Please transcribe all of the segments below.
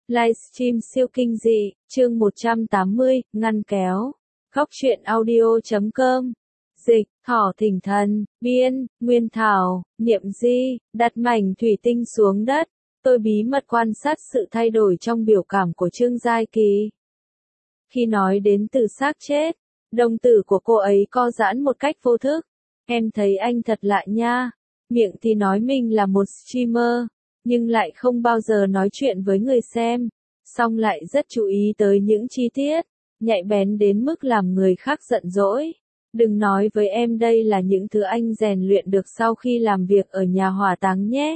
Livestream siêu kinh dị, chương 180, ngăn kéo. Góc truyện audio.com. Dịch, Thỏ Thỉnh Thần, biên, Nguyên Thảo, Niệm Di, đặt mảnh thủy tinh xuống đất. Tôi bí mật quan sát sự thay đổi trong biểu cảm của Trương Giai Kỳ. Khi nói đến từ xác chết, đồng tử của cô ấy co giãn một cách vô thức. Em thấy anh thật lạ nha. Miệng thì nói mình là một streamer, nhưng lại không bao giờ nói chuyện với người xem. Song lại rất chú ý tới những chi tiết, nhạy bén đến mức làm người khác giận dỗi. Đừng nói với em đây là những thứ anh rèn luyện được sau khi làm việc ở nhà hỏa táng nhé.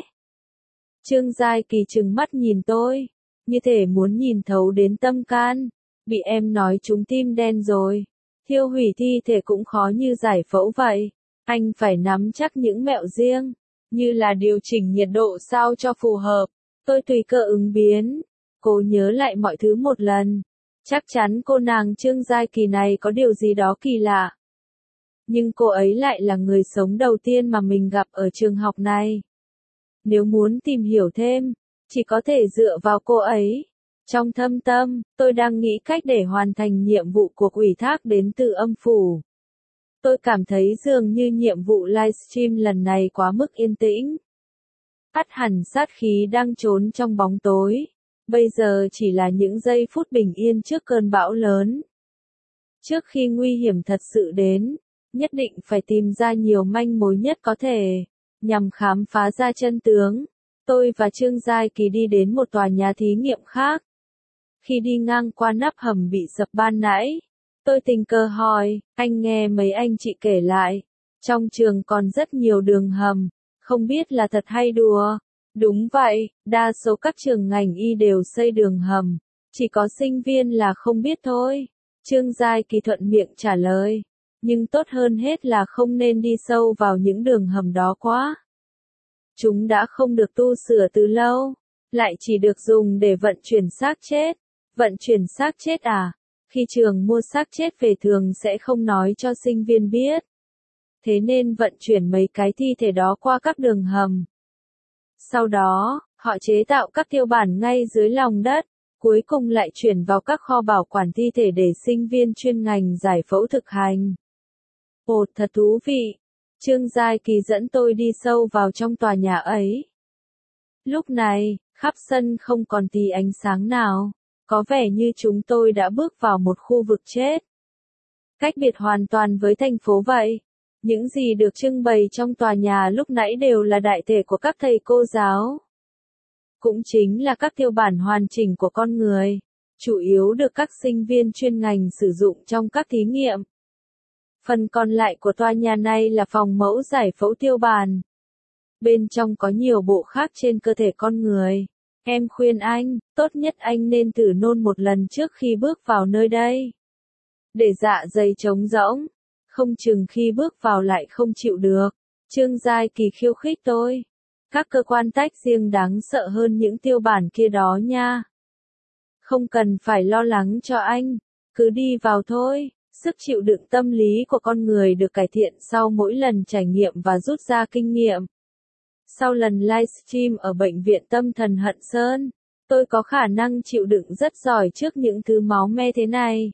Trương Giai Kỳ trừng mắt nhìn tôi, như thể muốn nhìn thấu đến tâm can. Bị em nói trúng tim đen rồi. Thiêu hủy thi thể cũng khó như giải phẫu vậy. Anh phải nắm chắc những mẹo riêng, như là điều chỉnh nhiệt độ sao cho phù hợp. Tôi tùy cơ ứng biến. Cô nhớ lại mọi thứ một lần. Chắc chắn cô nàng Trương Giai Kỳ này có điều gì đó kỳ lạ. Nhưng cô ấy lại là người sống đầu tiên mà mình gặp ở trường học này. Nếu muốn tìm hiểu thêm, chỉ có thể dựa vào cô ấy. Trong thâm tâm, tôi đang nghĩ cách để hoàn thành nhiệm vụ cuộc ủy thác đến từ âm phủ. Tôi cảm thấy dường như nhiệm vụ livestream lần này quá mức yên tĩnh. Ắt hẳn sát khí đang trốn trong bóng tối. Bây giờ chỉ là những giây phút bình yên trước cơn bão lớn. Trước khi nguy hiểm thật sự đến, nhất định phải tìm ra nhiều manh mối nhất có thể, nhằm khám phá ra chân tướng. Tôi và Trương Giai Kỳ đi đến một tòa nhà thí nghiệm khác. Khi đi ngang qua nắp hầm bị sập ban nãy, tôi tình cờ hỏi, anh nghe mấy anh chị kể lại, trong trường còn rất nhiều đường hầm, không biết là thật hay đùa. Đúng vậy, đa số các trường ngành y đều xây đường hầm, chỉ có sinh viên là không biết thôi. Trương Giai Kỳ thuận miệng trả lời, nhưng tốt hơn hết là không nên đi sâu vào những đường hầm đó quá. Chúng đã không được tu sửa từ lâu, lại chỉ được dùng để vận chuyển xác chết. Vận chuyển xác chết à? Khi trường mua xác chết về thường sẽ không nói cho sinh viên biết. Thế nên vận chuyển mấy cái thi thể đó qua các đường hầm. Sau đó, họ chế tạo các tiêu bản ngay dưới lòng đất, cuối cùng lại chuyển vào các kho bảo quản thi thể để sinh viên chuyên ngành giải phẫu thực hành. Ồ, thật thú vị. Trương Giai Kỳ dẫn tôi đi sâu vào trong tòa nhà ấy. Lúc này, khắp sân không còn tí ánh sáng nào. Có vẻ như chúng tôi đã bước vào một khu vực chết. Cách biệt hoàn toàn với thành phố vậy. Những gì được trưng bày trong tòa nhà lúc nãy đều là đại thể của các thầy cô giáo. Cũng chính là các tiêu bản hoàn chỉnh của con người. Chủ yếu được các sinh viên chuyên ngành sử dụng trong các thí nghiệm. Phần còn lại của tòa nhà này là phòng mẫu giải phẫu tiêu bản. Bên trong có nhiều bộ khác trên cơ thể con người. Em khuyên anh, tốt nhất anh nên thử nôn một lần trước khi bước vào nơi đây. Để dạ dày trống rỗng, không chừng khi bước vào lại không chịu được. Trương Giai Kỳ khiêu khích tôi. Các cơ quan tách riêng đáng sợ hơn những tiêu bản kia đó nha. Không cần phải lo lắng cho anh, cứ đi vào thôi. Sức chịu đựng tâm lý của con người được cải thiện sau mỗi lần trải nghiệm và rút ra kinh nghiệm. Sau lần livestream ở bệnh viện tâm thần Hận Sơn, tôi có khả năng chịu đựng rất giỏi trước những thứ máu me thế này.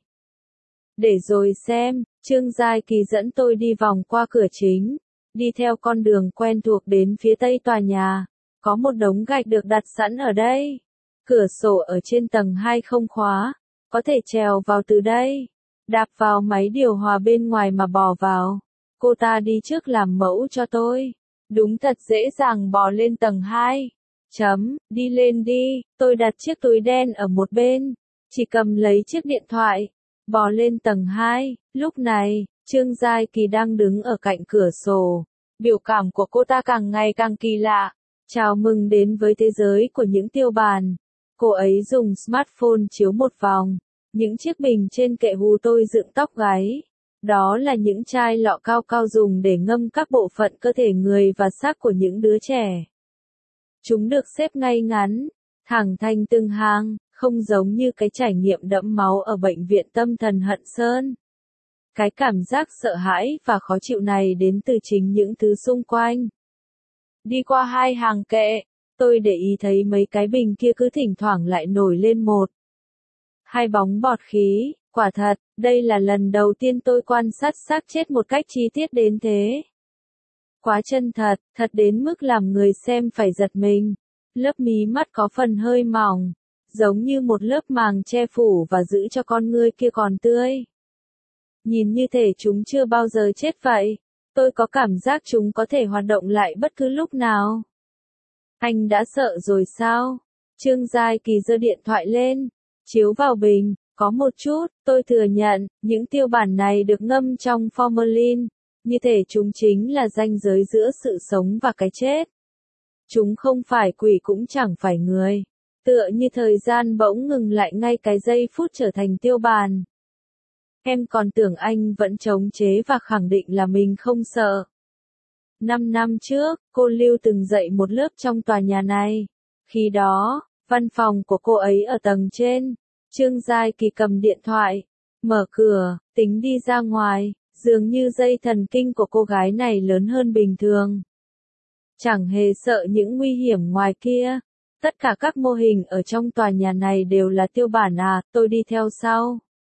Để rồi xem, Trương Giai Kỳ dẫn tôi đi vòng qua cửa chính, đi theo con đường quen thuộc đến phía tây tòa nhà. Có một đống gạch được đặt sẵn ở đây. Cửa sổ ở trên tầng 2 không khóa, có thể trèo vào từ đây. Đạp vào máy điều hòa bên ngoài mà bò vào. Cô ta đi trước làm mẫu cho tôi. Đúng thật dễ dàng bò lên tầng 2. Đi lên đi, tôi đặt chiếc túi đen ở một bên, chỉ cầm lấy chiếc điện thoại, bò lên tầng 2. Lúc này, Trương Giai Kỳ đang đứng ở cạnh cửa sổ. Biểu cảm của cô ta càng ngày càng kỳ lạ. Chào mừng đến với thế giới của những tiêu bản. Cô ấy dùng smartphone chiếu một vòng. Những chiếc bình trên kệ hù tôi dựng tóc gáy. Đó là những chai lọ cao cao dùng để ngâm các bộ phận cơ thể người và xác của những đứa trẻ. Chúng được xếp ngay ngắn, thẳng thành từng hàng, không giống như cái trải nghiệm đẫm máu ở bệnh viện tâm thần Hận Sơn. Cái cảm giác sợ hãi và khó chịu này đến từ chính những thứ xung quanh. Đi qua 2 hàng kệ, Tôi để ý thấy mấy cái bình kia cứ thỉnh thoảng lại nổi lên một, hai bóng bọt khí, quả thật, đây là lần đầu tiên tôi quan sát xác chết một cách chi tiết đến thế. Quá chân thật, thật đến mức làm người xem phải giật mình. Lớp mí mắt có phần hơi mỏng, giống như một lớp màng che phủ và giữ cho con ngươi kia còn tươi. Nhìn như thể chúng chưa bao giờ chết vậy. Tôi có cảm giác chúng có thể hoạt động lại bất cứ lúc nào. Anh đã sợ rồi sao? Trương Giai Kỳ giơ điện thoại lên, chiếu vào bình, có một chút, tôi thừa nhận, những tiêu bản này được ngâm trong formalin, như thể chúng chính là ranh giới giữa sự sống và cái chết. Chúng không phải quỷ cũng chẳng phải người. Tựa như thời gian bỗng ngừng lại ngay cái giây phút trở thành tiêu bản. Em còn tưởng anh vẫn chống chế và khẳng định là mình không sợ. 5 năm trước, cô Lưu từng dạy một lớp trong tòa nhà này. Khi đó, văn phòng của cô ấy ở tầng trên. Trương Giai Kỳ cầm điện thoại, mở cửa, tính đi ra ngoài, dường như dây thần kinh của cô gái này lớn hơn bình thường. Chẳng hề sợ những nguy hiểm ngoài kia. Tất cả các mô hình ở trong tòa nhà này đều là tiêu bản à, tôi đi theo sau.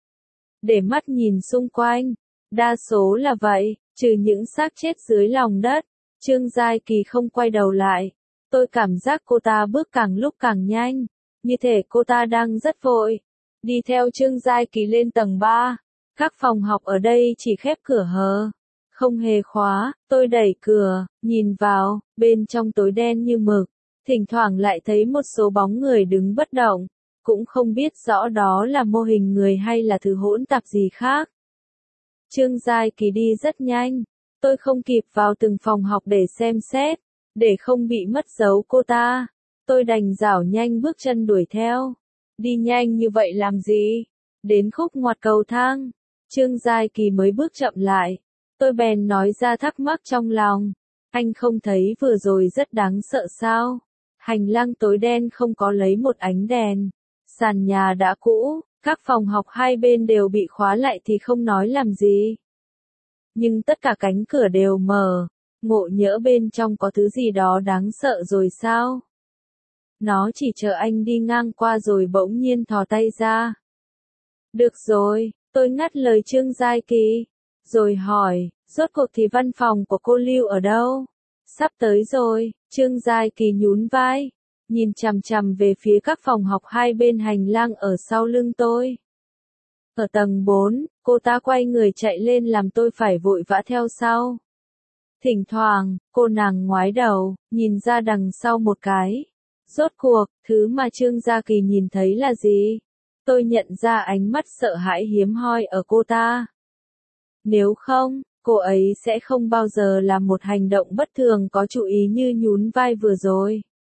Để mắt nhìn xung quanh, đa số là vậy, trừ những xác chết dưới lòng đất. Trương Giai Kỳ không quay đầu lại. Tôi cảm giác cô ta bước càng lúc càng nhanh, như thể cô ta đang rất vội. Đi theo Trương Giai Kỳ lên tầng 3. Các phòng học ở đây chỉ khép cửa hờ, không hề khóa. Tôi đẩy cửa, nhìn vào, bên trong tối đen như mực. Thỉnh thoảng lại thấy một số bóng người đứng bất động, cũng không biết rõ đó là mô hình người hay là thứ hỗn tạp gì khác. Trương Giai Kỳ đi rất nhanh, tôi không kịp vào từng phòng học để xem xét, để không bị mất dấu cô ta. Tôi đành rảo nhanh bước chân đuổi theo. Đi nhanh như vậy làm gì? Đến khúc ngoặt cầu thang, Trương Giai Kỳ mới bước chậm lại. Tôi bèn nói ra thắc mắc trong lòng. Anh không thấy vừa rồi rất đáng sợ sao? Hành lang tối đen không có lấy một ánh đèn. Sàn nhà đã cũ, các phòng học hai bên đều bị khóa lại thì không nói làm gì. Nhưng tất cả cánh cửa đều mở, ngộ nhỡ bên trong có thứ gì đó đáng sợ rồi sao? Nó chỉ chờ anh đi ngang qua rồi bỗng nhiên thò tay ra. Được rồi, tôi ngắt lời Trương Giai Kỳ, rồi hỏi, rốt cuộc thì văn phòng của cô Lưu ở đâu? Sắp tới rồi, Trương Giai Kỳ nhún vai, nhìn chằm chằm về phía các phòng học hai bên hành lang ở sau lưng tôi. Ở tầng 4, cô ta quay người chạy lên làm tôi phải vội vã theo sau. Thỉnh thoảng, cô nàng ngoái đầu, nhìn ra đằng sau một cái. Rốt cuộc, thứ mà Trương Gia Kỳ nhìn thấy là gì? Tôi nhận ra ánh mắt sợ hãi hiếm hoi ở cô ta. Nếu không, cô ấy sẽ không bao giờ làm một hành động bất thường có chú ý như nhún vai vừa rồi.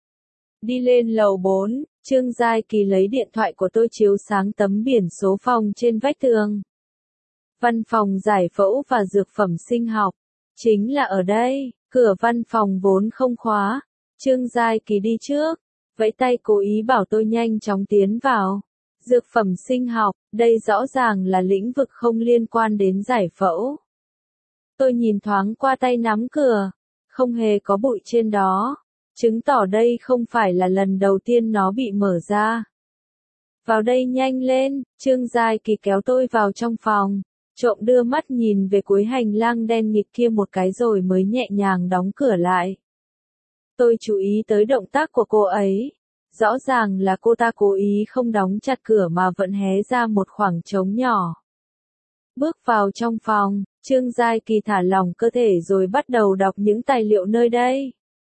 Đi lên lầu 4, Trương Giai Kỳ lấy điện thoại của tôi chiếu sáng tấm biển số phòng trên vách tường. Văn phòng giải phẫu và dược phẩm sinh học. Chính là ở đây, cửa văn phòng vốn không khóa. Trương Giai Kỳ đi trước, vẫy tay cố ý bảo tôi nhanh chóng tiến vào. Dược phẩm sinh học, đây rõ ràng là lĩnh vực không liên quan đến giải phẫu. Tôi nhìn thoáng qua tay nắm cửa, không hề có bụi trên đó, chứng tỏ đây không phải là lần đầu tiên nó bị mở ra. Vào đây nhanh lên, Trương Giai Kỳ kéo tôi vào trong phòng, trộm đưa mắt nhìn về cuối hành lang đen nghịt kia một cái rồi mới nhẹ nhàng đóng cửa lại. Tôi chú ý tới động tác của cô ấy. Rõ ràng là cô ta cố ý không đóng chặt cửa mà vẫn hé ra một khoảng trống nhỏ. Bước vào trong phòng, Trương Giai Kỳ thả lỏng cơ thể rồi bắt đầu đọc những tài liệu nơi đây.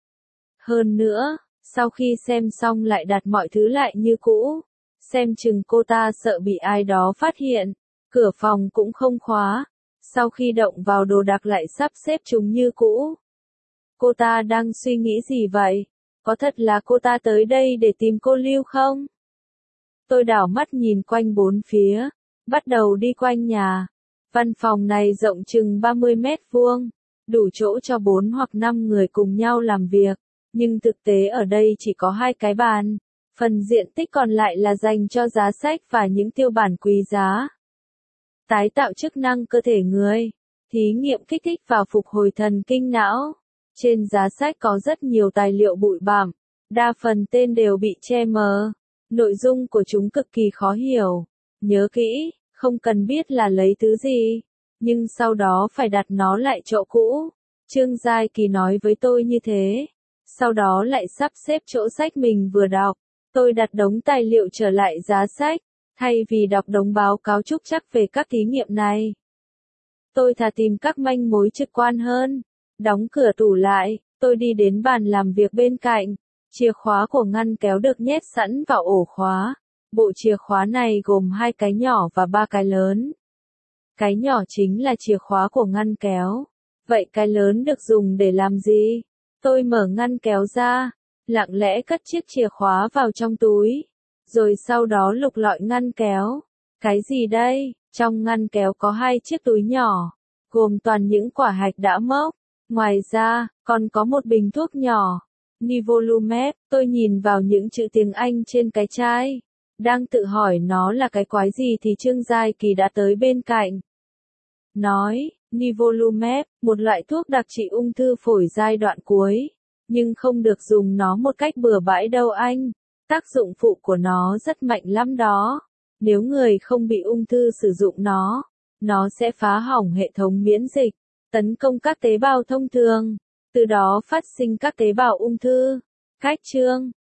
Hơn nữa, sau khi xem xong lại đặt mọi thứ lại như cũ. Xem chừng cô ta sợ bị ai đó phát hiện. Cửa phòng cũng không khóa. Sau khi động vào đồ đạc lại sắp xếp chúng như cũ. Cô ta đang suy nghĩ gì vậy? Có thật là cô ta tới đây để tìm cô Lưu không? Tôi đảo mắt nhìn quanh bốn phía, bắt đầu đi quanh nhà. Văn phòng này rộng chừng 30 mét vuông, đủ chỗ cho 4 hoặc 5 người cùng nhau làm việc, nhưng thực tế ở đây chỉ có 2 cái bàn, phần diện tích còn lại là dành cho giá sách và những tiêu bản quý giá. Tái tạo chức năng cơ thể người, thí nghiệm kích thích và phục hồi thần kinh não. Trên giá sách có rất nhiều tài liệu bụi bặm, Đa phần tên đều bị che mờ. Nội dung của chúng cực kỳ khó hiểu. Nhớ kỹ, không cần biết là lấy thứ gì, nhưng sau đó phải đặt nó lại chỗ cũ. Trương Giai Kỳ nói với tôi như thế. Sau đó lại sắp xếp chỗ sách mình vừa đọc. Tôi đặt đống tài liệu trở lại giá sách, thay vì đọc đống báo cáo trúc trắc về các thí nghiệm này. Tôi thà tìm các manh mối trực quan hơn. Đóng cửa tủ lại, tôi đi đến bàn làm việc bên cạnh. Chìa khóa của ngăn kéo được nhét sẵn vào ổ khóa. Bộ chìa khóa này gồm 2 cái nhỏ và 3 cái lớn. Cái nhỏ chính là chìa khóa của ngăn kéo. Vậy cái lớn được dùng để làm gì? Tôi mở ngăn kéo ra, lặng lẽ cất chiếc chìa khóa vào trong túi, rồi sau đó lục lọi ngăn kéo. Cái gì đây? Trong ngăn kéo có 2 chiếc túi nhỏ, gồm toàn những quả hạch đã mốc. Ngoài ra, còn có một bình thuốc nhỏ. Nivolumab. Tôi nhìn vào những chữ tiếng Anh trên cái chai, đang tự hỏi nó là cái quái gì thì Trương Giai Kỳ đã tới bên cạnh. Nói, Nivolumab, một loại thuốc đặc trị ung thư phổi giai đoạn cuối, nhưng không được dùng nó một cách bừa bãi đâu anh. Tác dụng phụ của nó rất mạnh lắm đó. Nếu người không bị ung thư sử dụng nó sẽ phá hỏng hệ thống miễn dịch, tấn công các tế bào thông thường, từ đó phát sinh các tế bào ung thư. Cách chương